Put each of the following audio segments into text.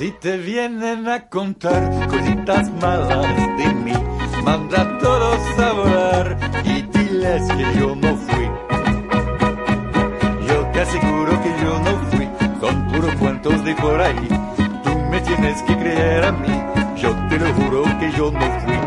Si te vienen a contar cositas malas de mí, manda a todos a volar y diles que yo no fui. Yo te aseguro que yo no fui, son puros cuentos de por ahí. Tú me tienes que creer a mí, yo te lo juro que yo no fui.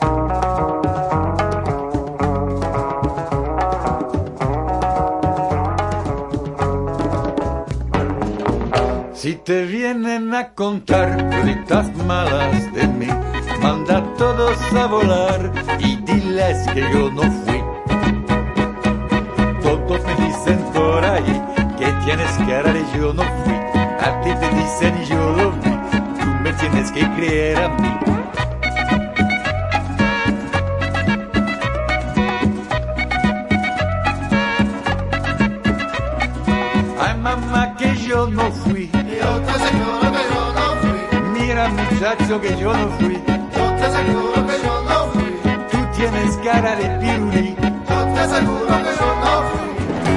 Si te vienen a contar cositas malas de mí, manda a todos a volar y diles que yo no fui. Todos me dicen por ahí que tienes cara de yo no fui. A ti te dicen y yo lo vi, tú me tienes que creer a mí. Ay mamá que yo no fui, Yo te aseguro que yo no fui. mira muchacho que yo no fui. Yo te aseguro que yo no fui. Tú tienes cara de pirulí. Yo te aseguro que yo no fui.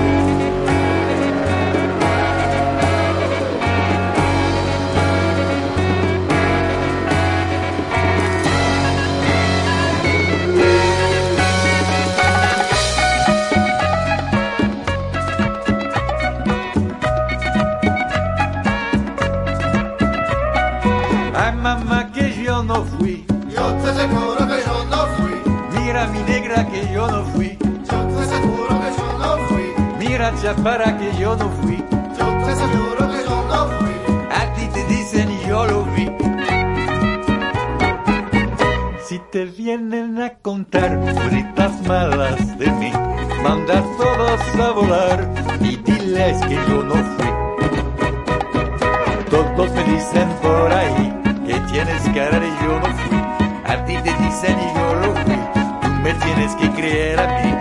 Ay mamá que yo no fui, Yo te aseguro que yo no fui. mira mi negra que yo no fui. Yo te aseguro que yo no fui. Mira chaparra que yo no fui. Yo te aseguro que yo no fui. A ti te dicen y yo lo vi. Si te vienen a contar cositas malas de mí, manda a todos a volar y diles que yo no fui. Todos me dicen por ahí que tienes cara de yo no fui. A ti te dicen y yo lo fui. Tú me tienes que creer a mí.